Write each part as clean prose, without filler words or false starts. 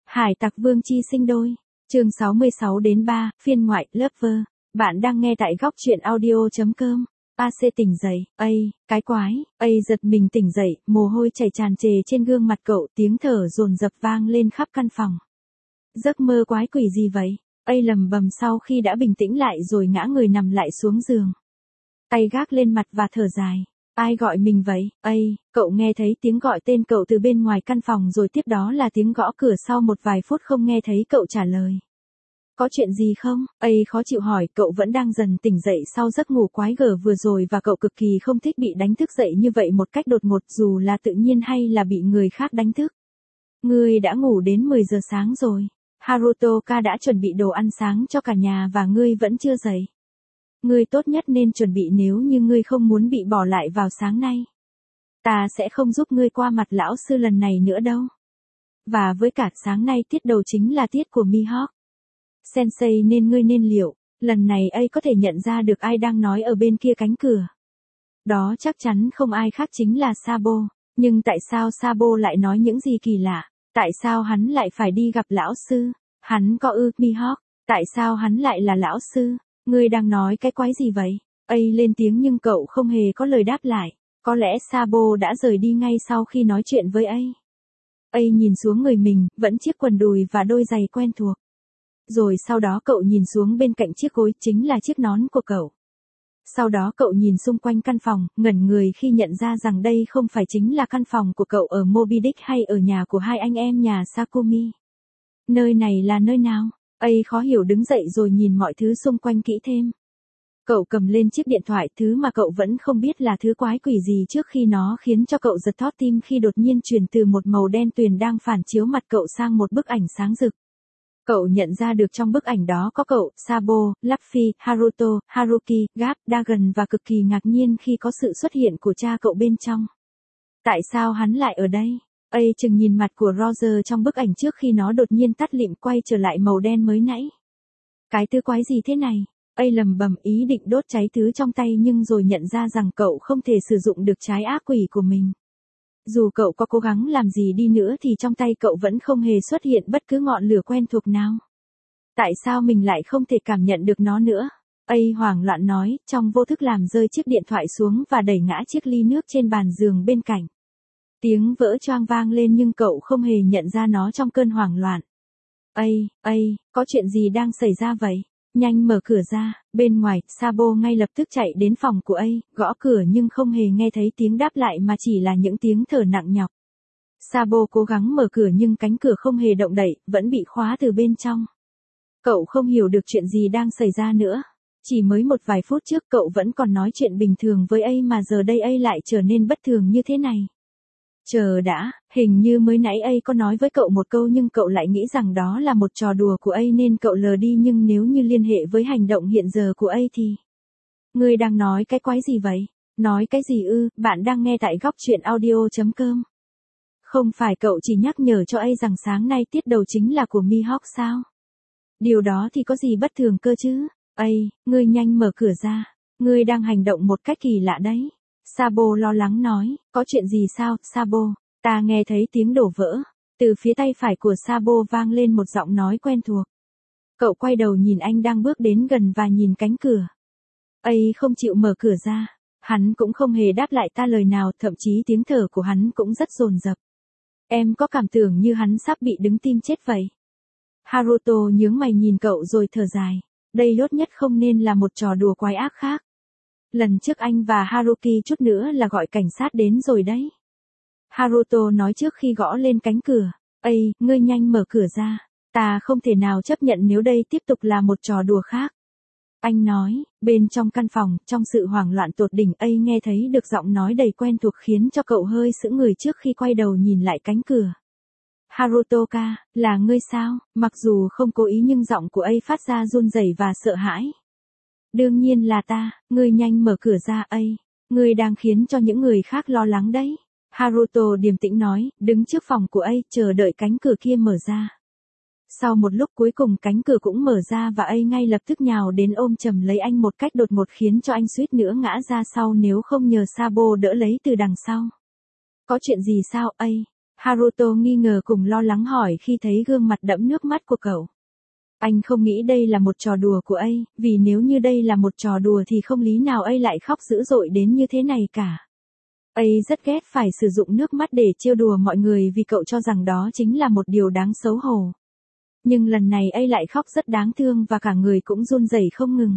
Hải tặc Vương Chi sinh đôi. Chương 66-3, phiên ngoại, Lover. Bạn đang nghe tại góc truyện audio.com. AC tỉnh dậy, cái quái, giật mình tỉnh dậy, mồ hôi chảy tràn trề trên gương mặt cậu, tiếng thở dồn dập vang lên khắp căn phòng. Giấc mơ quái quỷ gì vậy? Lầm bầm sau khi đã bình tĩnh lại rồi ngã người nằm lại xuống giường. Tay gác lên mặt và thở dài. Ai gọi mình vậy? Cậu nghe thấy tiếng gọi tên cậu từ bên ngoài căn phòng rồi tiếp đó là tiếng gõ cửa sau một vài phút không nghe thấy cậu trả lời. Có chuyện gì không? Khó chịu hỏi, cậu vẫn đang dần tỉnh dậy sau giấc ngủ quái gở vừa rồi và cậu cực kỳ không thích bị đánh thức dậy như vậy một cách đột ngột dù là tự nhiên hay là bị người khác đánh thức. Ngươi đã ngủ đến 10 giờ sáng rồi. Harutoka đã chuẩn bị đồ ăn sáng cho cả nhà và ngươi vẫn chưa dậy. Ngươi tốt nhất nên chuẩn bị nếu như ngươi không muốn bị bỏ lại vào sáng nay. Ta sẽ không giúp ngươi qua mặt lão sư lần này nữa đâu. Và với cả sáng nay tiết đầu chính là tiết của Mihawk Sensei nên ngươi nên liệu, lần này có thể nhận ra được ai đang nói ở bên kia cánh cửa. Đó chắc chắn không ai khác chính là Sabo, nhưng tại sao Sabo lại nói những gì kỳ lạ? Tại sao hắn lại phải đi gặp lão sư? Hắn có Mihawk, tại sao hắn lại là lão sư? Ngươi đang nói cái quái gì vậy? Lên tiếng nhưng cậu không hề có lời đáp lại. Có lẽ Sabo đã rời đi ngay sau khi nói chuyện với nhìn xuống người mình, vẫn chiếc quần đùi và đôi giày quen thuộc. Rồi sau đó cậu nhìn xuống bên cạnh chiếc gối chính là chiếc nón của cậu. Sau đó cậu nhìn xung quanh căn phòng, ngẩn người khi nhận ra rằng đây không phải chính là căn phòng của cậu ở Moby Dick hay ở nhà của hai anh em nhà Sakumi. Nơi này là nơi nào? Khó hiểu đứng dậy rồi nhìn mọi thứ xung quanh kỹ thêm. Cậu cầm lên chiếc điện thoại, thứ mà cậu vẫn không biết là thứ quái quỷ gì trước khi nó khiến cho cậu giật thót tim khi đột nhiên chuyển từ một màu đen tuyền đang phản chiếu mặt cậu sang một bức ảnh sáng rực. Cậu nhận ra được trong bức ảnh đó có cậu, Sabo, Luffy, Haruto, Haruki, Garp, Dagon và cực kỳ ngạc nhiên khi có sự xuất hiện của cha cậu bên trong. Tại sao hắn lại ở đây? Chừng nhìn mặt của Roger trong bức ảnh trước khi nó đột nhiên tắt lịm quay trở lại màu đen mới nãy. Cái thứ quái gì thế này? Lầm bầm ý định đốt cháy thứ trong tay nhưng rồi nhận ra rằng cậu không thể sử dụng được trái ác quỷ của mình. Dù cậu có cố gắng làm gì đi nữa thì trong tay cậu vẫn không hề xuất hiện bất cứ ngọn lửa quen thuộc nào. Tại sao mình lại không thể cảm nhận được nó nữa? Hoảng loạn nói, trong vô thức làm rơi chiếc điện thoại xuống và đẩy ngã chiếc ly nước trên bàn giường bên cạnh. Tiếng vỡ choang vang lên nhưng cậu không hề nhận ra nó trong cơn hoảng loạn. Có chuyện gì đang xảy ra vậy? Nhanh mở cửa ra. Bên ngoài, Sabo ngay lập tức chạy đến phòng của gõ cửa nhưng không hề nghe thấy tiếng đáp lại mà chỉ là những tiếng thở nặng nhọc. Sabo cố gắng mở cửa nhưng cánh cửa không hề động đậy, vẫn bị khóa từ bên trong. Cậu không hiểu được chuyện gì đang xảy ra nữa. Chỉ mới một vài phút trước cậu vẫn còn nói chuyện bình thường với mà giờ đây lại trở nên bất thường như thế này. Chờ đã, hình như mới nãy có nói với cậu một câu nhưng cậu lại nghĩ rằng đó là một trò đùa của nên cậu lờ đi nhưng nếu như liên hệ với hành động hiện giờ của thì... Ngươi đang nói cái quái gì vậy? Nói cái gì bạn đang nghe tại góc truyện audio.com. Không phải cậu chỉ nhắc nhở cho rằng sáng nay tiết đầu chính là của Mihawk sao? Điều đó thì có gì bất thường cơ chứ? Ngươi nhanh mở cửa ra. Ngươi đang hành động một cách kỳ lạ đấy. Sabo lo lắng nói, có chuyện gì sao, Sabo? Ta nghe thấy tiếng đổ vỡ. Từ phía tay phải của Sabo vang lên một giọng nói quen thuộc. Cậu quay đầu nhìn anh đang bước đến gần và nhìn cánh cửa. Không chịu mở cửa ra. Hắn cũng không hề đáp lại ta lời nào, thậm chí tiếng thở của hắn cũng rất dồn dập. Em có cảm tưởng như hắn sắp bị đứng tim chết vậy. Haruto nhướng mày nhìn cậu rồi thở dài. Đây tốt nhất không nên là một trò đùa quái ác khác. Lần trước anh và Haruki chút nữa là gọi cảnh sát đến rồi đấy. Haruto nói trước khi gõ lên cánh cửa. Ngươi nhanh mở cửa ra. Ta không thể nào chấp nhận nếu đây tiếp tục là một trò đùa khác. Anh nói, bên trong căn phòng, trong sự hoảng loạn tột đỉnh nghe thấy được giọng nói đầy quen thuộc khiến cho cậu hơi sững người trước khi quay đầu nhìn lại cánh cửa. Harutoka, là ngươi sao? Mặc dù không cố ý nhưng giọng của phát ra run rẩy và sợ hãi. Đương nhiên là ta, ngươi nhanh mở cửa ra ngươi đang khiến cho những người khác lo lắng đấy. Haruto điềm tĩnh nói, đứng trước phòng của chờ đợi cánh cửa kia mở ra. Sau một lúc cuối cùng cánh cửa cũng mở ra và ngay lập tức nhào đến ôm chầm lấy anh một cách đột ngột khiến cho anh suýt nữa ngã ra sau nếu không nhờ Sabo đỡ lấy từ đằng sau. Có chuyện gì sao Haruto nghi ngờ cùng lo lắng hỏi khi thấy gương mặt đẫm nước mắt của cậu. Anh không nghĩ đây là một trò đùa của ấy, vì nếu như đây là một trò đùa thì không lý nào ấy lại khóc dữ dội đến như thế này cả. Ấy rất ghét phải sử dụng nước mắt để trêu đùa mọi người vì cậu cho rằng đó chính là một điều đáng xấu hổ. Nhưng lần này ấy lại khóc rất đáng thương và cả người cũng run rẩy không ngừng.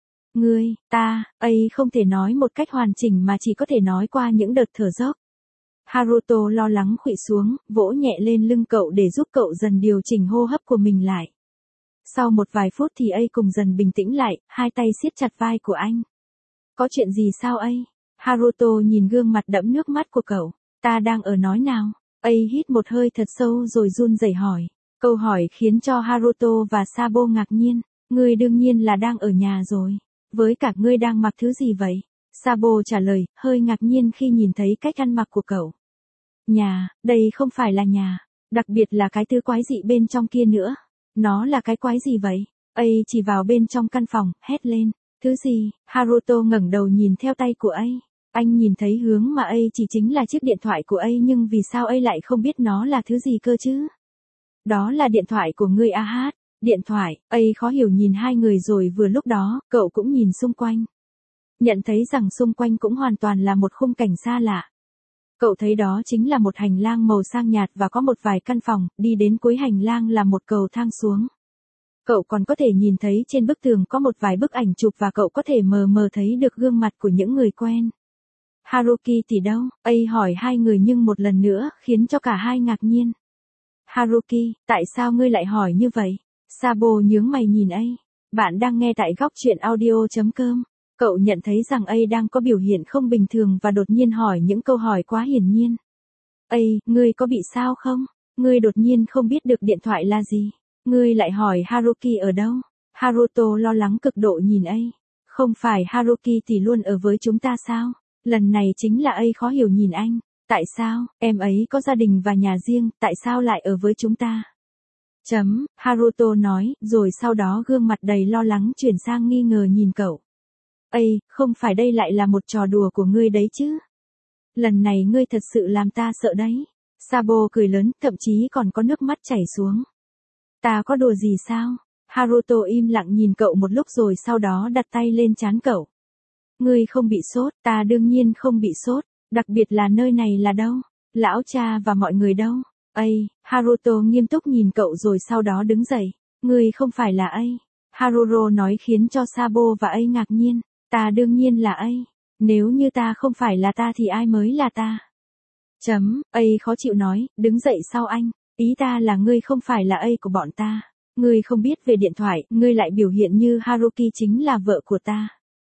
Ấy không thể nói một cách hoàn chỉnh mà chỉ có thể nói qua những đợt thở dốc. Haruto lo lắng khuỵu xuống, vỗ nhẹ lên lưng cậu để giúp cậu dần điều chỉnh hô hấp của mình lại. Sau một vài phút thì ấy cùng dần bình tĩnh lại, hai tay siết chặt vai của anh. Có chuyện gì sao ấy? Haruto nhìn gương mặt đẫm nước mắt của cậu. Ta đang ở nói nào? Ấy hít một hơi thật sâu rồi run rẩy hỏi. Câu hỏi khiến cho Haruto và Sabo ngạc nhiên. Ngươi đương nhiên là đang ở nhà rồi. Với cả ngươi đang mặc thứ gì vậy? Sabo trả lời, hơi ngạc nhiên khi nhìn thấy cách ăn mặc của cậu. Nhà, đây không phải là nhà. Đặc biệt là cái thứ quái dị bên trong kia nữa. Nó là cái quái gì vậy? Ấy chỉ vào bên trong căn phòng, hét lên. Thứ gì? Haruto ngẩng đầu nhìn theo tay của ấy. Anh nhìn thấy hướng mà ấy chỉ chính là chiếc điện thoại của ấy nhưng vì sao ấy lại không biết nó là thứ gì cơ chứ? Đó là điện thoại của ngươi hát. Điện thoại, ấy khó hiểu nhìn hai người rồi vừa lúc đó, cậu cũng nhìn xung quanh. Nhận thấy rằng xung quanh cũng hoàn toàn là một khung cảnh xa lạ. Cậu thấy đó chính là một hành lang màu sang nhạt và có một vài căn phòng, đi đến cuối hành lang là một cầu thang xuống. Cậu còn có thể nhìn thấy trên bức tường có một vài bức ảnh chụp và cậu có thể mờ mờ thấy được gương mặt của những người quen. Haruki thì đâu? Ấy hỏi hai người nhưng một lần nữa khiến cho cả hai ngạc nhiên. Haruki, tại sao ngươi lại hỏi như vậy? Sabo nhướng mày nhìn ấy. Bạn đang nghe tại góc truyện audio.com. Cậu nhận thấy rằng ấy đang có biểu hiện không bình thường và đột nhiên hỏi những câu hỏi quá hiển nhiên. Ấy, ngươi có bị sao không? Ngươi đột nhiên không biết được điện thoại là gì. Ngươi lại hỏi Haruki ở đâu? Haruto lo lắng cực độ nhìn ấy. Không phải Haruki thì luôn ở với chúng ta sao? Lần này chính là ấy khó hiểu nhìn anh. Tại sao, em ấy có gia đình và nhà riêng, tại sao lại ở với chúng ta? Haruto nói, rồi sau đó gương mặt đầy lo lắng chuyển sang nghi ngờ nhìn cậu. Ây, không phải đây lại là một trò đùa của ngươi đấy chứ? Lần này ngươi thật sự làm ta sợ đấy. Sabo cười lớn, thậm chí còn có nước mắt chảy xuống. Ta có đùa gì sao? Haruto im lặng nhìn cậu một lúc rồi sau đó đặt tay lên trán cậu. Ngươi không bị sốt, ta đương nhiên không bị sốt, đặc biệt là nơi này là đâu? Lão cha và mọi người đâu? Ây, Haruto nghiêm túc nhìn cậu rồi sau đó đứng dậy. Ngươi không phải là ấy. Haruro nói khiến cho Sabo và ấy ngạc nhiên. Ta đương nhiên là ấy. Nếu như ta không phải là ta thì ai mới là ta? Ấy khó chịu nói, đứng dậy sau anh. Ý ta là ngươi không phải là ấy của bọn ta. Ngươi không biết về điện thoại, ngươi lại biểu hiện như Haruki chính là vợ của ta.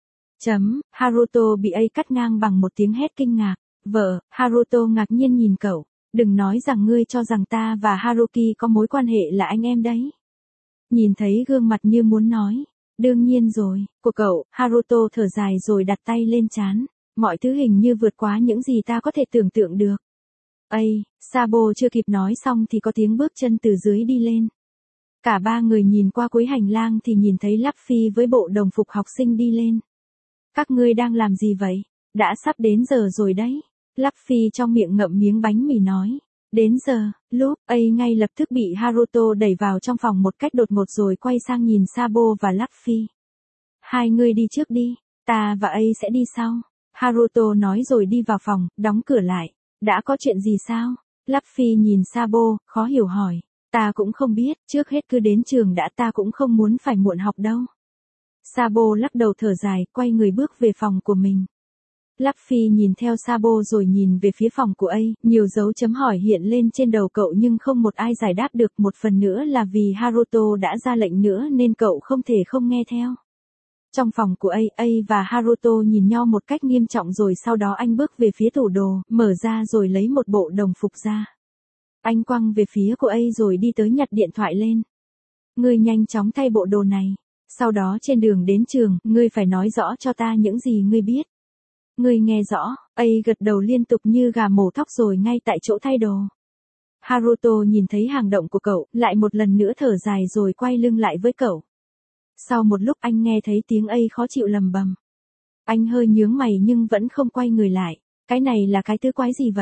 Haruto bị ấy cắt ngang bằng một tiếng hét kinh ngạc. Vợ, Haruto ngạc nhiên nhìn cậu. Đừng nói rằng ngươi cho rằng ta và Haruki có mối quan hệ là anh em đấy. Nhìn thấy gương mặt như muốn nói. Đương nhiên rồi, của cậu, Haruto thở dài rồi đặt tay lên trán. Mọi thứ hình như vượt quá những gì ta có thể tưởng tượng được. Ây, Sabo chưa kịp nói xong thì có tiếng bước chân từ dưới đi lên. Cả ba người nhìn qua cuối hành lang thì nhìn thấy Luffy với bộ đồng phục học sinh đi lên. Các ngươi đang làm gì vậy? Đã sắp đến giờ rồi đấy. Luffy trong miệng ngậm miếng bánh mì nói. Đến giờ, ấy ngay lập tức bị Haruto đẩy vào trong phòng một cách đột ngột rồi quay sang nhìn Sabo và Luffy. Hai người đi trước đi, ta và ấy sẽ đi sau. Haruto nói rồi đi vào phòng, đóng cửa lại. Đã có chuyện gì sao? Luffy nhìn Sabo, khó hiểu hỏi. Ta cũng không biết, trước hết cứ đến trường đã, ta cũng không muốn phải muộn học đâu. Sabo lắc đầu thở dài, quay người bước về phòng của mình. Luffy nhìn theo Sabo rồi nhìn về phía phòng của ấy, nhiều dấu chấm hỏi hiện lên trên đầu cậu nhưng không một ai giải đáp được, một phần nữa là vì Haruto đã ra lệnh nữa nên cậu không thể không nghe theo. Trong phòng của ấy và Haruto nhìn nhau một cách nghiêm trọng rồi sau đó anh bước về phía tủ đồ, mở ra rồi lấy một bộ đồng phục ra. Anh quăng về phía của ấy rồi đi tới nhặt điện thoại lên. Ngươi nhanh chóng thay bộ đồ này. Sau đó trên đường đến trường, ngươi phải nói rõ cho ta những gì ngươi biết. Ngươi nghe rõ, ấy gật đầu liên tục như gà mổ thóc rồi ngay tại chỗ thay đồ. Haruto nhìn thấy hành động của cậu, lại một lần nữa thở dài rồi quay lưng lại với cậu. Sau một lúc anh nghe thấy tiếng ấy khó chịu lầm bầm. Anh hơi nhướng mày nhưng vẫn không quay người lại. Cái này là cái thứ quái gì vậy?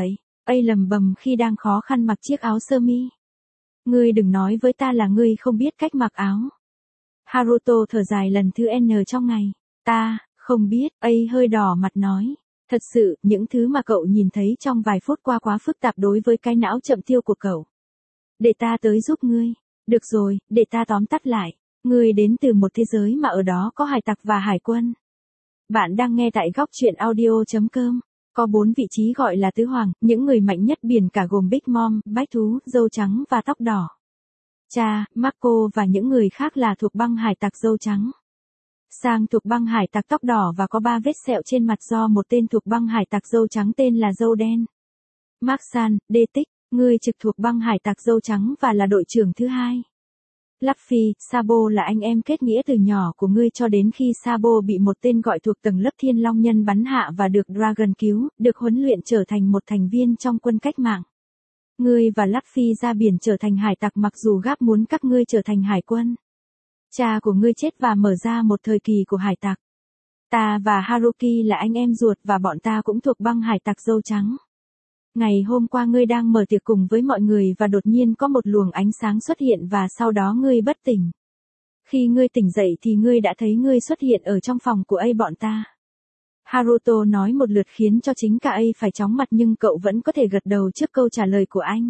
lầm bầm khi đang khó khăn mặc chiếc áo sơ mi. Ngươi đừng nói với ta là ngươi không biết cách mặc áo. Haruto thở dài lần thứ N trong ngày. Ta, không biết, hơi đỏ mặt nói. Thật sự, những thứ mà cậu nhìn thấy trong vài phút qua quá phức tạp đối với cái não chậm tiêu của cậu. Để ta tới giúp ngươi. Được rồi, để ta tóm tắt lại. Ngươi đến từ một thế giới mà ở đó có hải tặc và hải quân. Bạn đang nghe tại góc truyện audio.com. Có 4 vị trí gọi là tứ hoàng, những người mạnh nhất biển cả gồm Big Mom, bách thú, dâu trắng và tóc đỏ. Cha, Marco và những người khác là thuộc băng hải tặc dâu trắng. Sang thuộc băng hải tặc tóc đỏ và có 3 vết sẹo trên mặt do một tên thuộc băng hải tặc dâu trắng tên là dâu đen. Mark San, đê tích, người trực thuộc băng hải tặc dâu trắng và là đội trưởng thứ 2. Luffy, Sabo là anh em kết nghĩa từ nhỏ của ngươi cho đến khi Sabo bị một tên gọi thuộc tầng lớp Thiên Long Nhân bắn hạ và được Dragon cứu, được huấn luyện trở thành một thành viên trong quân cách mạng. Ngươi và Luffy ra biển trở thành hải tặc mặc dù Garp muốn các ngươi trở thành hải quân. Cha của ngươi chết và mở ra một thời kỳ của hải tặc. Ta và Haruki là anh em ruột và bọn ta cũng thuộc băng hải tặc dâu trắng. Ngày hôm qua ngươi đang mở tiệc cùng với mọi người và đột nhiên có một luồng ánh sáng xuất hiện và sau đó ngươi bất tỉnh. Khi ngươi tỉnh dậy thì ngươi đã thấy ngươi xuất hiện ở trong phòng của bọn ta. Haruto nói một lượt khiến cho chính cả phải chóng mặt nhưng cậu vẫn có thể gật đầu trước câu trả lời của anh.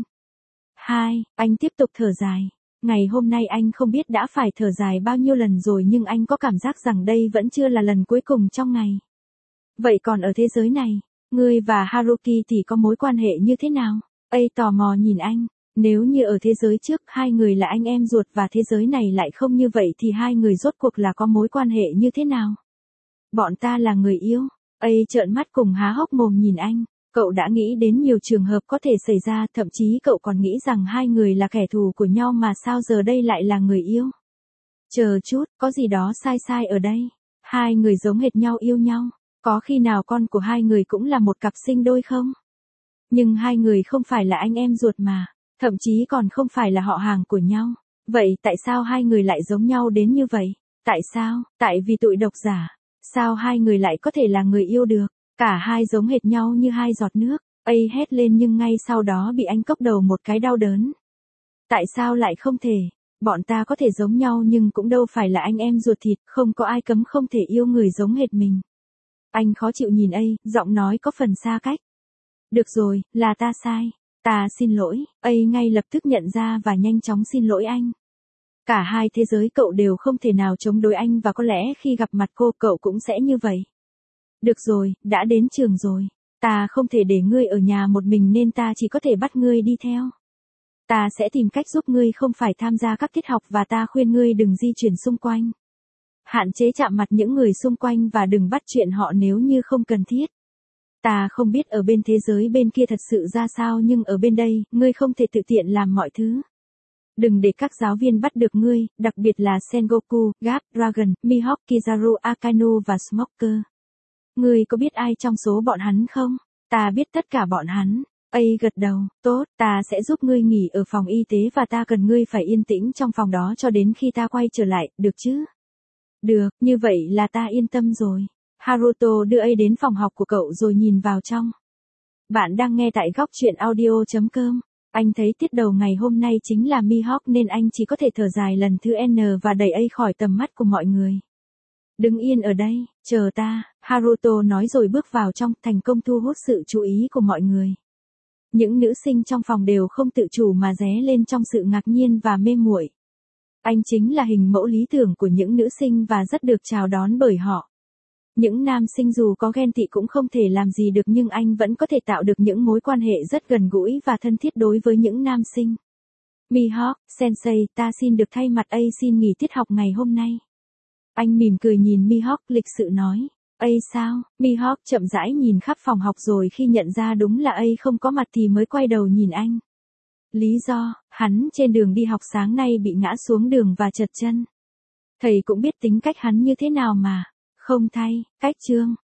2. Anh tiếp tục thở dài. Ngày hôm nay anh không biết đã phải thở dài bao nhiêu lần rồi nhưng anh có cảm giác rằng đây vẫn chưa là lần cuối cùng trong ngày. Vậy còn ở thế giới này, ngươi và Haruki thì có mối quan hệ như thế nào? Tò mò nhìn anh. Nếu như ở thế giới trước hai người là anh em ruột và thế giới này lại không như vậy thì hai người rốt cuộc là có mối quan hệ như thế nào? Bọn ta là người yêu. Trợn mắt cùng há hốc mồm nhìn anh. Cậu đã nghĩ đến nhiều trường hợp có thể xảy ra, thậm chí cậu còn nghĩ rằng hai người là kẻ thù của nhau mà sao giờ đây lại là người yêu. Chờ chút, có gì đó sai sai ở đây. Hai người giống hệt nhau yêu nhau. Có khi nào con của hai người cũng là một cặp sinh đôi không? Nhưng hai người không phải là anh em ruột mà, thậm chí còn không phải là họ hàng của nhau. Vậy tại sao hai người lại giống nhau đến như vậy? Tại sao? Tại vì tụi độc giả. Sao hai người lại có thể là người yêu được? Cả hai giống hệt nhau như hai giọt nước. Hét lên nhưng ngay sau đó bị anh cốc đầu một cái đau đớn. Tại sao lại không thể? Bọn ta có thể giống nhau nhưng cũng đâu phải là anh em ruột thịt, không có ai cấm không thể yêu người giống hệt mình. Anh khó chịu nhìn giọng nói có phần xa cách. Được rồi, là ta sai. Ta xin lỗi. Ngay lập tức nhận ra và nhanh chóng xin lỗi anh. Cả hai thế giới cậu đều không thể nào chống đối anh và có lẽ khi gặp mặt cô cậu cũng sẽ như vậy. Được rồi, đã đến trường rồi. Ta không thể để ngươi ở nhà một mình nên ta chỉ có thể bắt ngươi đi theo. Ta sẽ tìm cách giúp ngươi không phải tham gia các tiết học và ta khuyên ngươi đừng di chuyển xung quanh. Hạn chế chạm mặt những người xung quanh và đừng bắt chuyện họ nếu như không cần thiết. Ta không biết ở bên thế giới bên kia thật sự ra sao nhưng ở bên đây, ngươi không thể tự tiện làm mọi thứ. Đừng để các giáo viên bắt được ngươi, đặc biệt là Sengoku, Garp, Dragon, Mihawk, Kizaru, Akainu và Smoker. Ngươi có biết ai trong số bọn hắn không? Ta biết tất cả bọn hắn. Gật đầu, tốt, ta sẽ giúp ngươi nghỉ ở phòng y tế và ta cần ngươi phải yên tĩnh trong phòng đó cho đến khi ta quay trở lại, được chứ? Được, như vậy là ta yên tâm rồi. Haruto đưa đến phòng học của cậu rồi nhìn vào trong. Bạn đang nghe tại góc truyện audio.com. Anh thấy tiết đầu ngày hôm nay chính là Mihawk nên anh chỉ có thể thở dài lần thứ N và đẩy khỏi tầm mắt của mọi người. Đứng yên ở đây, chờ ta, Haruto nói rồi bước vào trong, thành công thu hút sự chú ý của mọi người. Những nữ sinh trong phòng đều không tự chủ mà ré lên trong sự ngạc nhiên và mê muội. Anh chính là hình mẫu lý tưởng của những nữ sinh và rất được chào đón bởi họ. Những nam sinh dù có ghen tị cũng không thể làm gì được nhưng anh vẫn có thể tạo được những mối quan hệ rất gần gũi và thân thiết đối với những nam sinh. Mihawk, sensei, ta xin được thay mặt xin nghỉ tiết học ngày hôm nay. Anh mỉm cười nhìn Mihawk lịch sự nói. Sao? Mihawk chậm rãi nhìn khắp phòng học rồi khi nhận ra đúng là không có mặt thì mới quay đầu nhìn anh. Lý do, hắn trên đường đi học sáng nay bị ngã xuống đường và trật chân. Thầy cũng biết tính cách hắn như thế nào mà. Không thay, cách chương.